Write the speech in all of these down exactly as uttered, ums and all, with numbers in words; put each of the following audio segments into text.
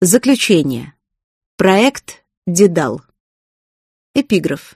Заключение. Проект Дедал. Эпиграф.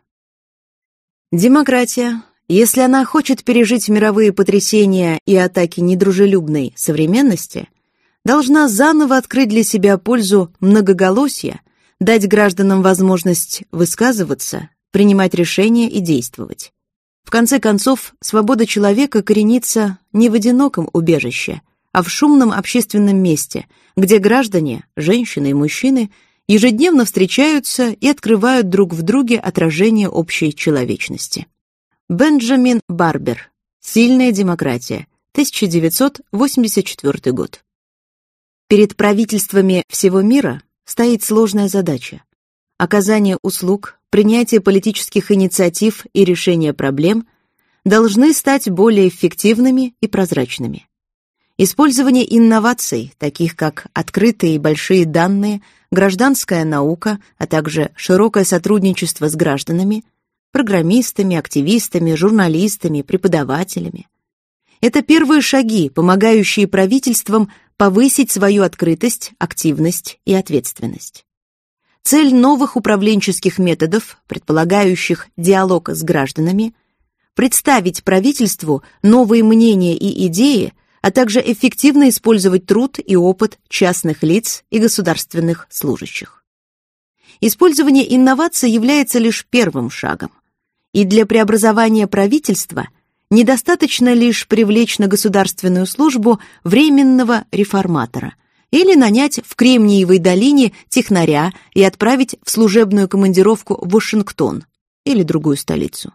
Демократия, если она хочет пережить мировые потрясения и атаки недружелюбной современности, должна заново открыть для себя пользу многоголосия, дать гражданам возможность высказываться, принимать решения и действовать. В конце концов, свобода человека коренится не в одиноком убежище, а в шумном общественном месте, где граждане, женщины и мужчины, ежедневно встречаются и открывают друг в друге отражение общей человечности. Бенджамин Барбер. «Сильная демократия», тысяча девятьсот восемьдесят четвёртый год. Перед правительствами всего мира стоит сложная задача – оказание услуг, принятие политических инициатив и решение проблем должны стать более эффективными и прозрачными. Использование инноваций, таких как открытые и большие данные, гражданская наука, а также широкое сотрудничество с гражданами, программистами, активистами, журналистами, преподавателями. Это первые шаги, помогающие правительствам повысить свою открытость, активность и ответственность. Цель новых управленческих методов, предполагающих диалог с гражданами, представить правительству новые мнения и идеи, а также эффективно использовать труд и опыт частных лиц и государственных служащих. Использование инноваций является лишь первым шагом, и для преобразования правительства недостаточно лишь привлечь на государственную службу временного реформатора или нанять в Кремниевой долине технаря и отправить в служебную командировку в Вашингтон или другую столицу.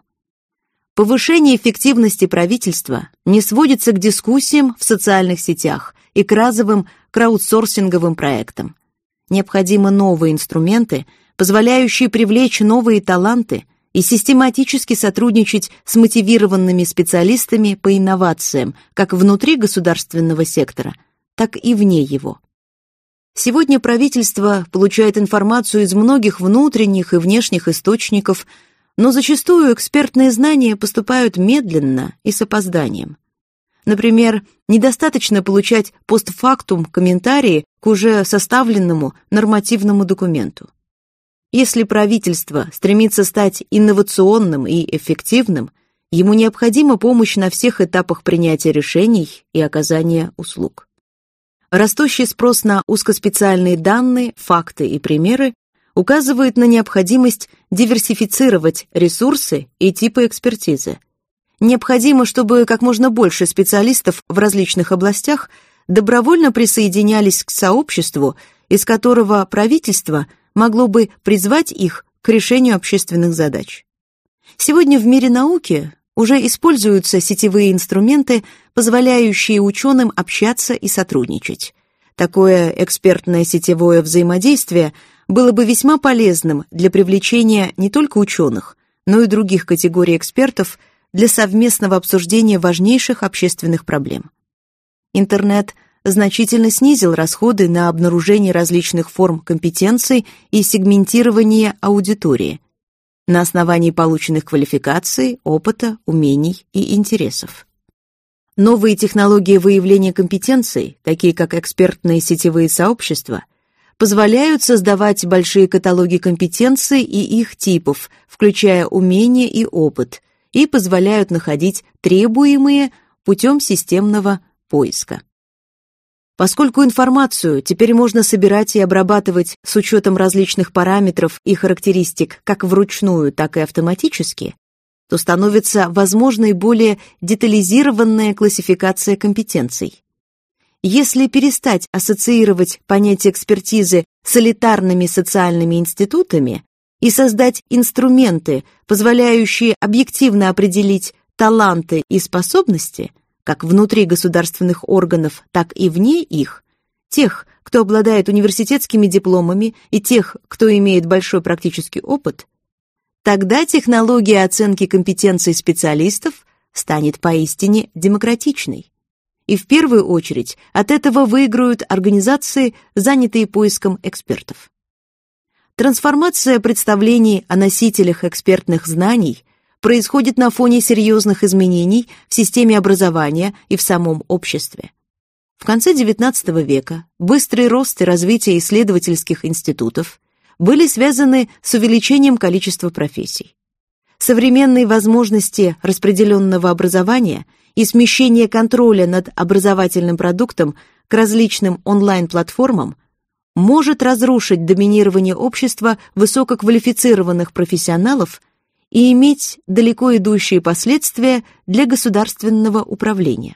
Повышение эффективности правительства не сводится к дискуссиям в социальных сетях и к разовым краудсорсинговым проектам. Необходимы новые инструменты, позволяющие привлечь новые таланты и систематически сотрудничать с мотивированными специалистами по инновациям как внутри государственного сектора, так и вне его. Сегодня правительство получает информацию из многих внутренних и внешних источников, но зачастую экспертные знания поступают медленно и с опозданием. Например, недостаточно получать постфактум комментарии к уже составленному нормативному документу. Если правительство стремится стать инновационным и эффективным, ему необходима помощь на всех этапах принятия решений и оказания услуг. Растущий спрос на узкоспециальные данные, факты и примеры указывает на необходимость диверсифицировать ресурсы и типы экспертизы. Необходимо, чтобы как можно больше специалистов в различных областях добровольно присоединялись к сообществу, из которого правительство могло бы призвать их к решению общественных задач. Сегодня в мире науки уже используются сетевые инструменты, позволяющие ученым общаться и сотрудничать. Такое экспертное сетевое взаимодействие было бы весьма полезным для привлечения не только ученых, но и других категорий экспертов для совместного обсуждения важнейших общественных проблем. Интернет значительно снизил расходы на обнаружение различных форм компетенций и сегментирование аудитории на основании полученных квалификаций, опыта, умений и интересов. Новые технологии выявления компетенций, такие как экспертные сетевые сообщества, позволяют создавать большие каталоги компетенций и их типов, включая умения и опыт, и позволяют находить требуемые путем системного поиска. Поскольку информацию теперь можно собирать и обрабатывать с учетом различных параметров и характеристик как вручную, так и автоматически, то становится возможной более детализированная классификация компетенций. Если перестать ассоциировать понятие экспертизы с элитарными социальными институтами и создать инструменты, позволяющие объективно определить таланты и способности, как внутри государственных органов, так и вне их, тех, кто обладает университетскими дипломами, и тех, кто имеет большой практический опыт, тогда технология оценки компетенций специалистов станет поистине демократичной. И в первую очередь от этого выиграют организации, занятые поиском экспертов. Трансформация представлений о носителях экспертных знаний происходит на фоне серьезных изменений в системе образования и в самом обществе. В конце девятнадцатого века быстрый рост и развитие исследовательских институтов были связаны с увеличением количества профессий. Современные возможности распределенного образования и смещение контроля над образовательным продуктом к различным онлайн-платформам может разрушить доминирование общества высококвалифицированных профессионалов и иметь далеко идущие последствия для государственного управления.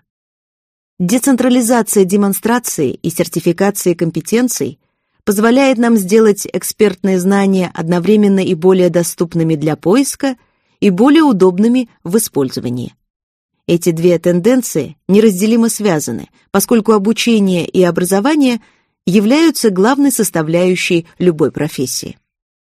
Децентрализация демонстрации и сертификации компетенций позволяет нам сделать экспертные знания одновременно и более доступными для поиска и более удобными в использовании. Эти две тенденции неразделимо связаны, поскольку обучение и образование являются главной составляющей любой профессии.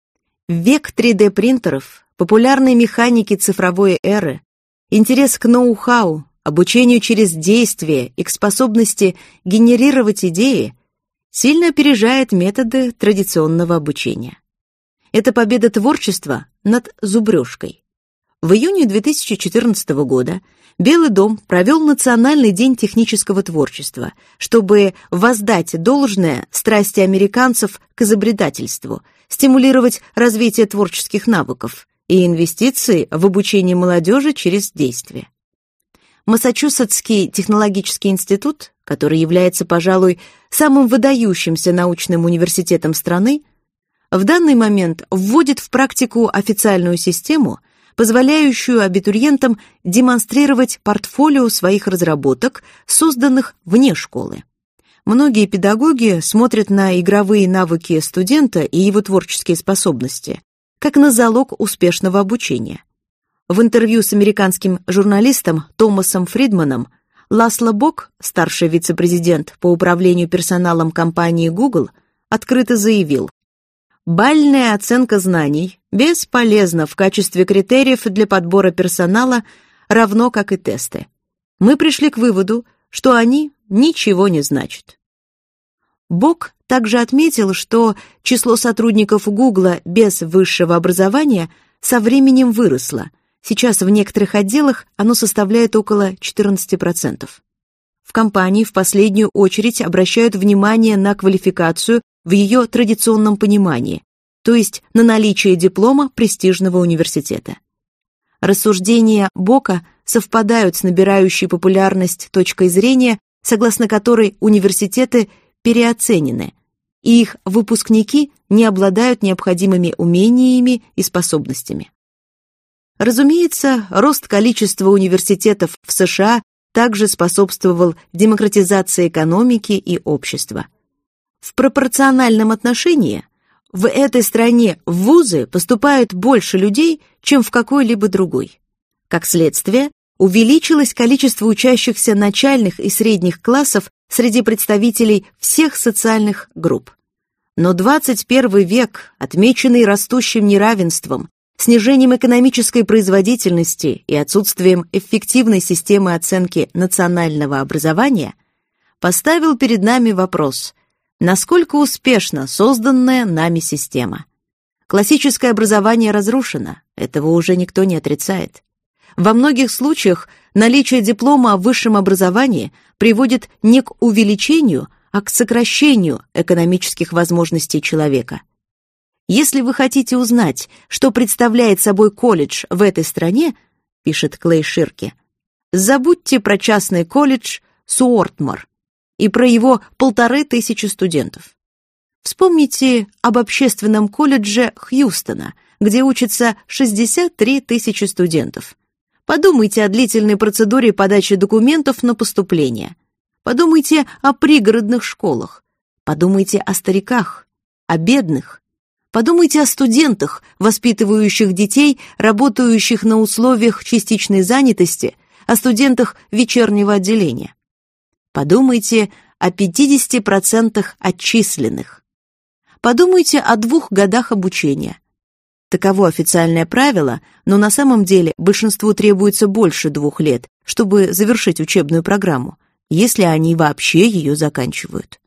В век три дэ принтеров, популярной механики цифровой эры, интерес к ноу-хау, обучению через действие и к способности генерировать идеи сильно опережает методы традиционного обучения. Это победа творчества над зубрежкой. В июне две тысячи четырнадцатого года Белый дом провел Национальный день технического творчества, чтобы воздать должное страсти американцев к изобретательству, стимулировать развитие творческих навыков и инвестиции в обучение молодежи через действие. Массачусетский технологический институт, который является, пожалуй, самым выдающимся научным университетом страны, в данный момент вводит в практику официальную систему, позволяющую абитуриентам демонстрировать портфолио своих разработок, созданных вне школы. Многие педагоги смотрят на игровые навыки студента и его творческие способности как на залог успешного обучения. В интервью с американским журналистом Томасом Фридманом Ласло Бок, старший вице-президент по управлению персоналом компании Google, открыто заявил: «Бальная оценка знаний бесполезна в качестве критериев для подбора персонала, равно как и тесты. Мы пришли к выводу, что они ничего не значат». Бок также отметил, что число сотрудников Google без высшего образования со временем выросло. Сейчас в некоторых отделах оно составляет около четырнадцать процентов. В компании в последнюю очередь обращают внимание на квалификацию в ее традиционном понимании, то есть на наличие диплома престижного университета. Рассуждения Бока совпадают с набирающей популярность точкой зрения, согласно которой университеты переоценены, и их выпускники не обладают необходимыми умениями и способностями. Разумеется, рост количества университетов в США также способствовал демократизации экономики и общества. В пропорциональном отношении в этой стране в вузы поступает больше людей, чем в какой-либо другой. Как следствие, увеличилось количество учащихся начальных и средних классов среди представителей всех социальных групп. Но двадцать первый век, отмеченный растущим неравенством, снижением экономической производительности и отсутствием эффективной системы оценки национального образования, поставил перед нами вопрос: насколько успешна созданная нами система? Классическое образование разрушено, этого уже никто не отрицает. Во многих случаях наличие диплома о высшем образовании приводит не к увеличению, а к сокращению экономических возможностей человека. Если вы хотите узнать, что представляет собой колледж в этой стране, пишет Клей Ширки, забудьте про частный колледж Суортмор и про его полторы тысячи студентов. Вспомните об общественном колледже Хьюстона, где учатся шестьдесят три тысячи студентов. Подумайте о длительной процедуре подачи документов на поступление. Подумайте о пригородных школах. Подумайте о стариках, о бедных. Подумайте о студентах, воспитывающих детей, работающих на условиях частичной занятости, о студентах вечернего отделения. Подумайте о пятидесяти процентах отчисленных. Подумайте о двух годах обучения. Таково официальное правило, но на самом деле большинству требуется больше двух лет, чтобы завершить учебную программу, если они вообще ее заканчивают.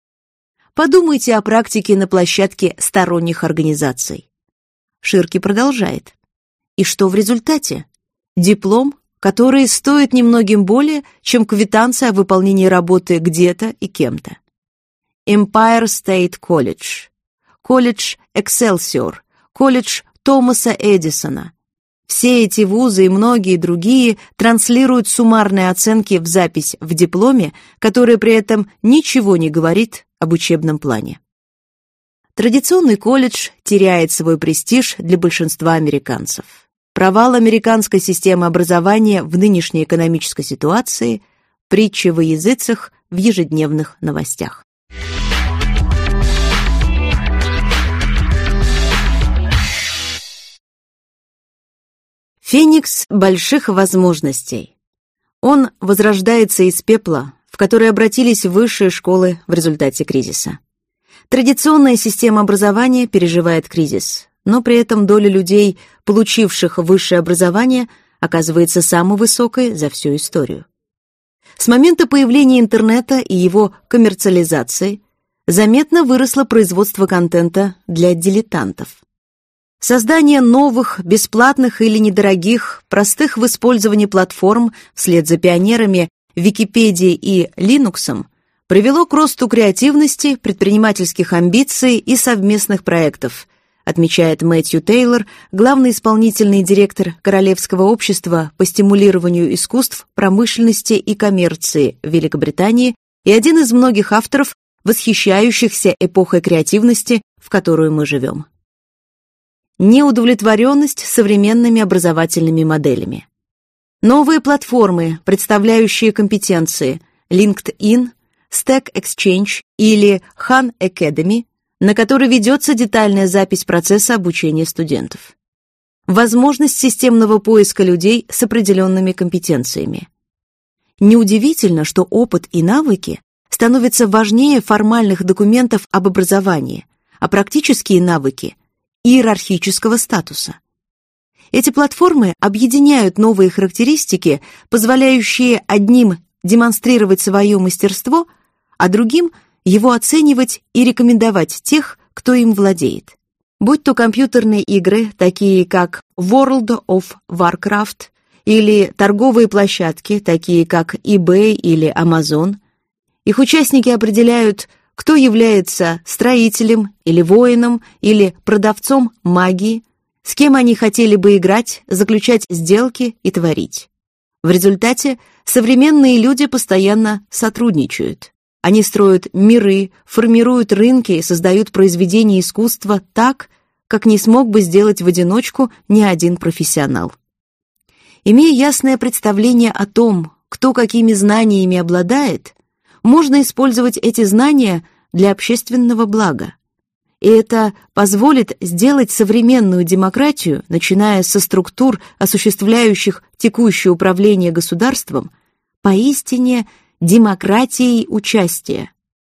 Подумайте о практике на площадке сторонних организаций. Ширки продолжает. И что в результате? Диплом, которые стоят немногим более, чем квитанция о выполнении работы где-то и кем-то. Empire State College, колледж Экселсиор, колледж Томаса Эдисона. Все эти вузы и многие другие транслируют суммарные оценки в запись в дипломе, которая при этом ничего не говорит об учебном плане. Традиционный колледж теряет свой престиж для большинства американцев. Провал американской системы образования в нынешней экономической ситуации – притча во языцах в ежедневных новостях. Феникс больших возможностей. Он возрождается из пепла, в который обратились высшие школы в результате кризиса. Традиционная система образования переживает кризис, но при этом доля людей, получивших высшее образование, оказывается самой высокой за всю историю. С момента появления интернета и его коммерциализации заметно выросло производство контента для дилетантов. Создание новых, бесплатных или недорогих, простых в использовании платформ вслед за пионерами Википедией и Линуксом привело к росту креативности, предпринимательских амбиций и совместных проектов, отмечает Мэтью Тейлор, главный исполнительный директор Королевского общества по стимулированию искусств, промышленности и коммерции в Великобритании и один из многих авторов, восхищающихся эпохой креативности, в которую мы живем. Неудовлетворенность современными образовательными моделями. Новые платформы, представляющие компетенции LinkedIn, Stack Exchange или Khan Academy, на которой ведется детальная запись процесса обучения студентов. Возможность системного поиска людей с определенными компетенциями. Неудивительно, что опыт и навыки становятся важнее формальных документов об образовании, а практические навыки – иерархического статуса. Эти платформы объединяют новые характеристики, позволяющие одним демонстрировать свое мастерство, а другим его оценивать и рекомендовать тех, кто им владеет. Будь то компьютерные игры, такие как World of Warcraft, или торговые площадки, такие как eBay или Amazon, их участники определяют, кто является строителем или воином или продавцом магии, с кем они хотели бы играть, заключать сделки и творить. В результате современные люди постоянно сотрудничают. Они строят миры, формируют рынки и создают произведения искусства так, как не смог бы сделать в одиночку ни один профессионал. Имея ясное представление о том, кто какими знаниями обладает, можно использовать эти знания для общественного блага. И это позволит сделать современную демократию, начиная со структур, осуществляющих текущее управление государством, поистине демократией участия.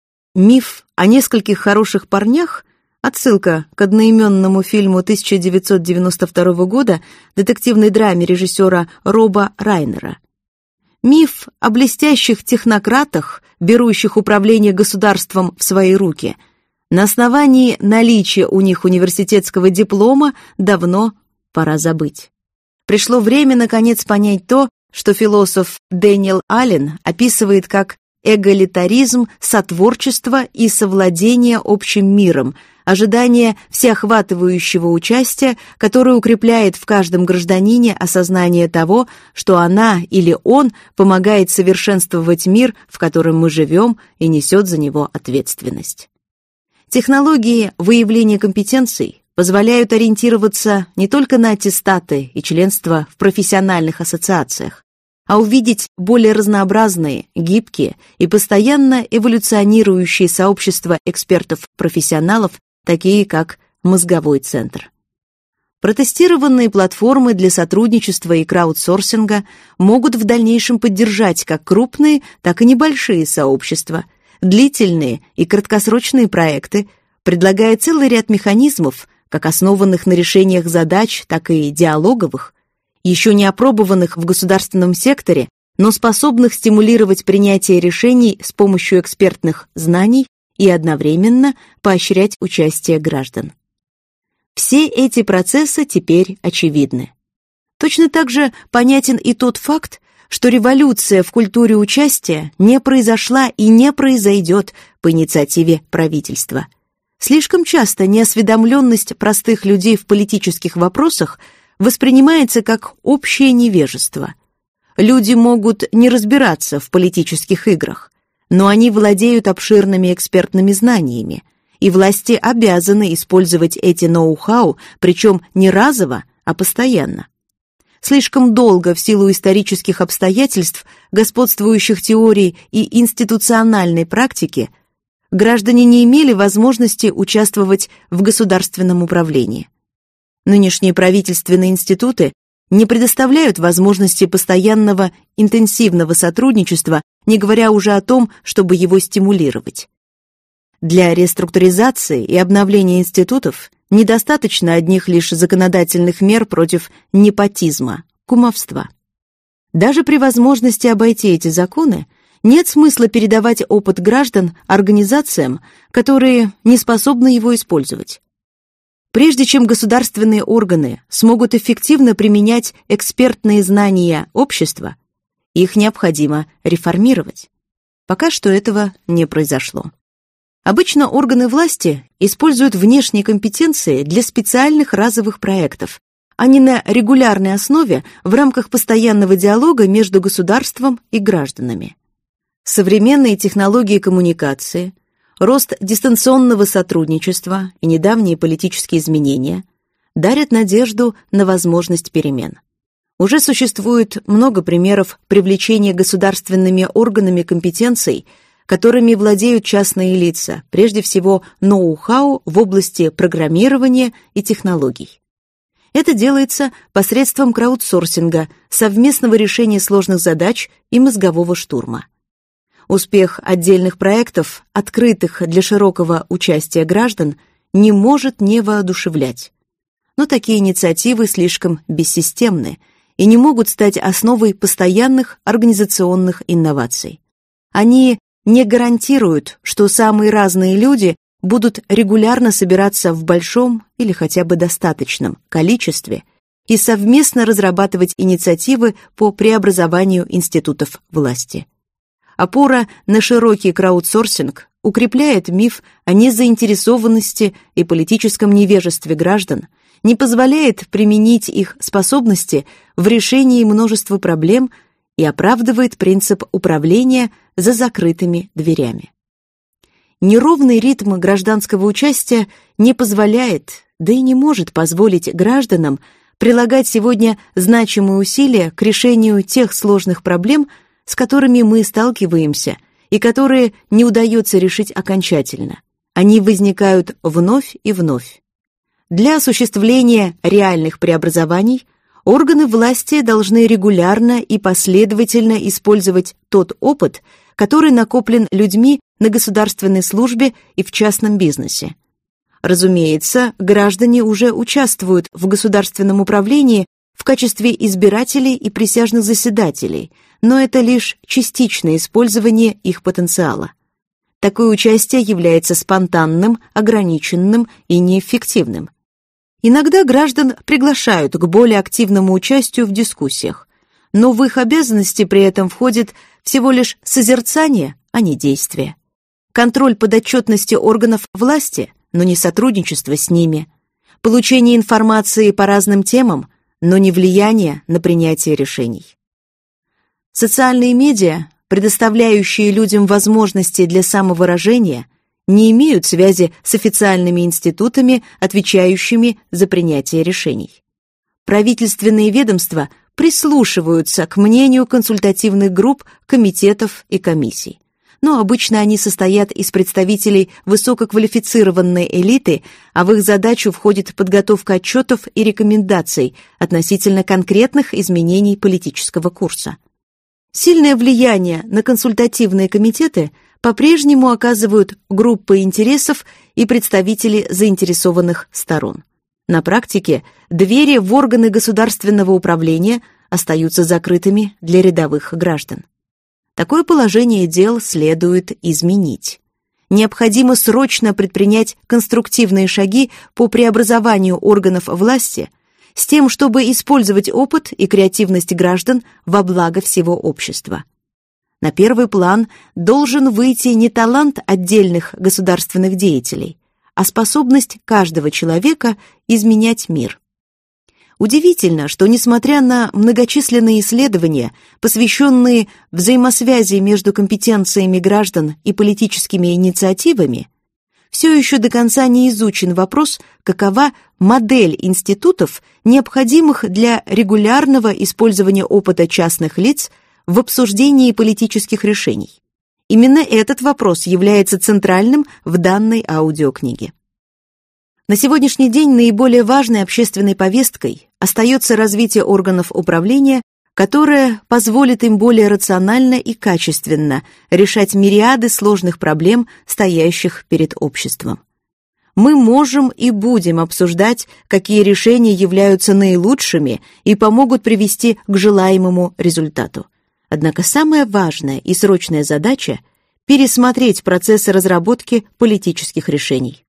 Миф о нескольких хороших парнях, отсылка к одноименному фильму тысяча девятьсот девяносто второго года, детективной драме режиссера Роба Райнера. Миф о блестящих технократах, берущих управление государством в свои руки, на основании наличия у них университетского диплома давно пора забыть. Пришло время, наконец, понять то, что философ Дэниел Аллен описывает как эгалитаризм, сотворчество и совладение общим миром, ожидание всеохватывающего участия, которое укрепляет в каждом гражданине осознание того, что она или он помогает совершенствовать мир, в котором мы живем, и несет за него ответственность. Технологии выявления компетенций позволяют ориентироваться не только на аттестаты и членство в профессиональных ассоциациях, а увидеть более разнообразные, гибкие и постоянно эволюционирующие сообщества экспертов-профессионалов, такие как мозговой центр. Протестированные платформы для сотрудничества и краудсорсинга могут в дальнейшем поддержать как крупные, так и небольшие сообщества, длительные и краткосрочные проекты, предлагая целый ряд механизмов, как основанных на решениях задач, так и диалоговых, еще не опробованных в государственном секторе, но способных стимулировать принятие решений с помощью экспертных знаний и одновременно поощрять участие граждан. Все эти процессы теперь очевидны. Точно так же понятен и тот факт, что революция в культуре участия не произошла и не произойдет по инициативе правительства. Слишком часто неосведомленность простых людей в политических вопросах воспринимается как общее невежество. Люди могут не разбираться в политических играх, но они владеют обширными экспертными знаниями, и власти обязаны использовать эти ноу-хау, причем не разово, а постоянно. Слишком долго в силу исторических обстоятельств, господствующих теорий и институциональной практики, граждане не имели возможности участвовать в государственном управлении. Нынешние правительственные институты не предоставляют возможности постоянного интенсивного сотрудничества, не говоря уже о том, чтобы его стимулировать. Для реструктуризации и обновления институтов недостаточно одних лишь законодательных мер против непотизма, кумовства. Даже при возможности обойти эти законы нет смысла передавать опыт граждан организациям, которые не способны его использовать. Прежде чем государственные органы смогут эффективно применять экспертные знания общества, их необходимо реформировать. Пока что этого не произошло. Обычно органы власти используют внешние компетенции для специальных разовых проектов, а не на регулярной основе в рамках постоянного диалога между государством и гражданами. Современные технологии коммуникации, рост дистанционного сотрудничества и недавние политические изменения дарят надежду на возможность перемен. Уже существует много примеров привлечения государственными органами компетенций, которыми владеют частные лица, прежде всего ноу-хау в области программирования и технологий. Это делается посредством краудсорсинга, совместного решения сложных задач и мозгового штурма. Успех отдельных проектов, открытых для широкого участия граждан, не может не воодушевлять. Но такие инициативы слишком бессистемны и не могут стать основой постоянных организационных инноваций. Они не гарантируют, что самые разные люди будут регулярно собираться в большом или хотя бы достаточном количестве и совместно разрабатывать инициативы по преобразованию институтов власти. Опора на широкий краудсорсинг укрепляет миф о незаинтересованности и политическом невежестве граждан, не позволяет применить их способности в решении множества проблем и оправдывает принцип управления за закрытыми дверями. Неровный ритм гражданского участия не позволяет, да и не может позволить гражданам прилагать сегодня значимые усилия к решению тех сложных проблем, с которыми мы сталкиваемся и которые не удается решить окончательно. Они возникают вновь и вновь. Для осуществления реальных преобразований органы власти должны регулярно и последовательно использовать тот опыт, который накоплен людьми на государственной службе и в частном бизнесе. Разумеется, граждане уже участвуют в государственном управлении в качестве избирателей и присяжных заседателей, но это лишь частичное использование их потенциала. Такое участие является спонтанным, ограниченным и неэффективным. Иногда граждан приглашают к более активному участию в дискуссиях, но в их обязанности при этом входит всего лишь созерцание, а не действие. Контроль подотчетности органов власти, но не сотрудничество с ними. Получение информации по разным темам, но не влияние на принятие решений. Социальные медиа, предоставляющие людям возможности для самовыражения, не имеют связи с официальными институтами, отвечающими за принятие решений. Правительственные ведомства прислушиваются к мнению консультативных групп, комитетов и комиссий. Но обычно они состоят из представителей высококвалифицированной элиты, а в их задачу входит подготовка отчетов и рекомендаций относительно конкретных изменений политического курса. Сильное влияние на консультативные комитеты по-прежнему оказывают группы интересов и представители заинтересованных сторон. На практике двери в органы государственного управления остаются закрытыми для рядовых граждан. Такое положение дел следует изменить. Необходимо срочно предпринять конструктивные шаги по преобразованию органов власти с тем, чтобы использовать опыт и креативность граждан во благо всего общества. На первый план должен выйти не талант отдельных государственных деятелей, а способность каждого человека изменять мир. Удивительно, что, несмотря на многочисленные исследования, посвященные взаимосвязи между компетенциями граждан и политическими инициативами, все еще до конца не изучен вопрос, какова модель институтов, необходимых для регулярного использования опыта частных лиц в обсуждении политических решений. Именно этот вопрос является центральным в данной аудиокниге. На сегодняшний день наиболее важной общественной повесткой остается развитие органов управления, которое позволит им более рационально и качественно решать мириады сложных проблем, стоящих перед обществом. Мы можем и будем обсуждать, какие решения являются наилучшими и помогут привести к желаемому результату. Однако самая важная и срочная задача – пересмотреть процессы разработки политических решений.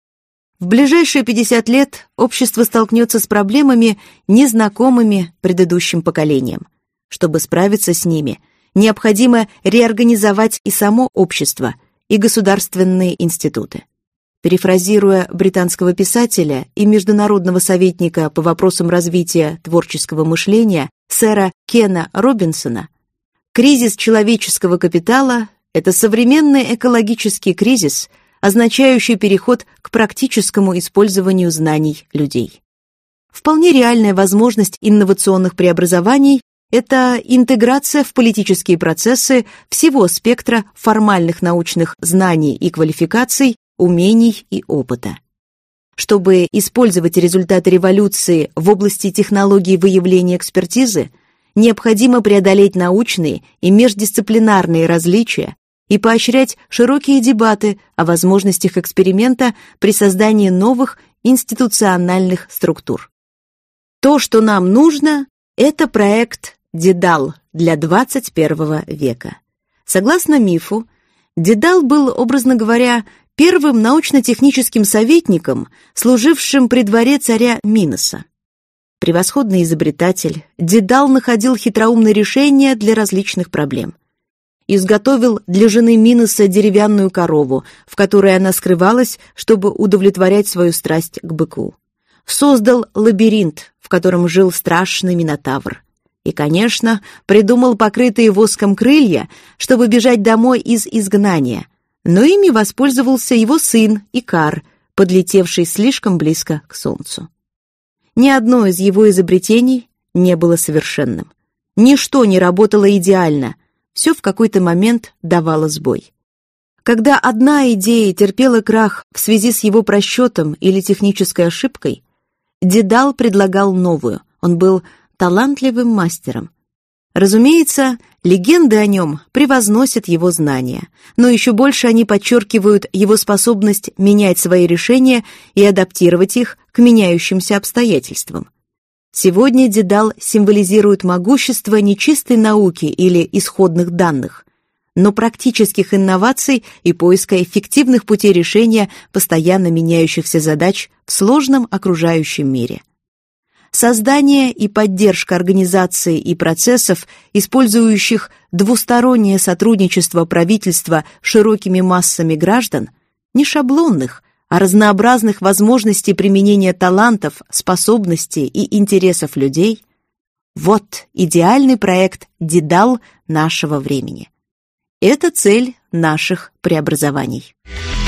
В ближайшие пятьдесят лет общество столкнется с проблемами, незнакомыми предыдущим поколениям. Чтобы справиться с ними, необходимо реорганизовать и само общество, и государственные институты. Перефразируя британского писателя и международного советника по вопросам развития творческого мышления сэра Кена Робинсона, кризис человеческого капитала – это современный экологический кризис, означающий переход к практическому использованию знаний людей. Вполне реальная возможность инновационных преобразований – это интеграция в политические процессы всего спектра формальных научных знаний и квалификаций, умений и опыта. Чтобы использовать результаты революции в области технологий выявления экспертизы, необходимо преодолеть научные и междисциплинарные различия и поощрять широкие дебаты о возможностях эксперимента при создании новых институциональных структур. То, что нам нужно, это проект Дедал для двадцать первого века. Согласно мифу, Дедал был, образно говоря, первым научно-техническим советником, служившим при дворе царя Миноса. Превосходный изобретатель, Дедал находил хитроумные решения для различных проблем. Изготовил для жены Миноса деревянную корову, в которой она скрывалась, чтобы удовлетворять свою страсть к быку. Создал лабиринт, в котором жил страшный Минотавр. И, конечно, придумал покрытые воском крылья, чтобы бежать домой из изгнания, но ими воспользовался его сын Икар, подлетевший слишком близко к солнцу. Ни одно из его изобретений не было совершенным. Ничто не работало идеально, все в какой-то момент давало сбой. Когда одна идея терпела крах в связи с его просчетом или технической ошибкой, Дедал предлагал новую, он был талантливым мастером. Разумеется, легенды о нем превозносят его знания, но еще больше они подчеркивают его способность менять свои решения и адаптировать их к меняющимся обстоятельствам. Сегодня Дедал символизирует могущество не чистой науки или исходных данных, но практических инноваций и поиска эффективных путей решения постоянно меняющихся задач в сложном окружающем мире. Создание и поддержка организаций и процессов, использующих двустороннее сотрудничество правительства широкими массами граждан, не шаблонных, а разнообразных возможностей применения талантов, способностей и интересов людей – вот идеальный проект Дедал нашего времени. Это цель наших преобразований.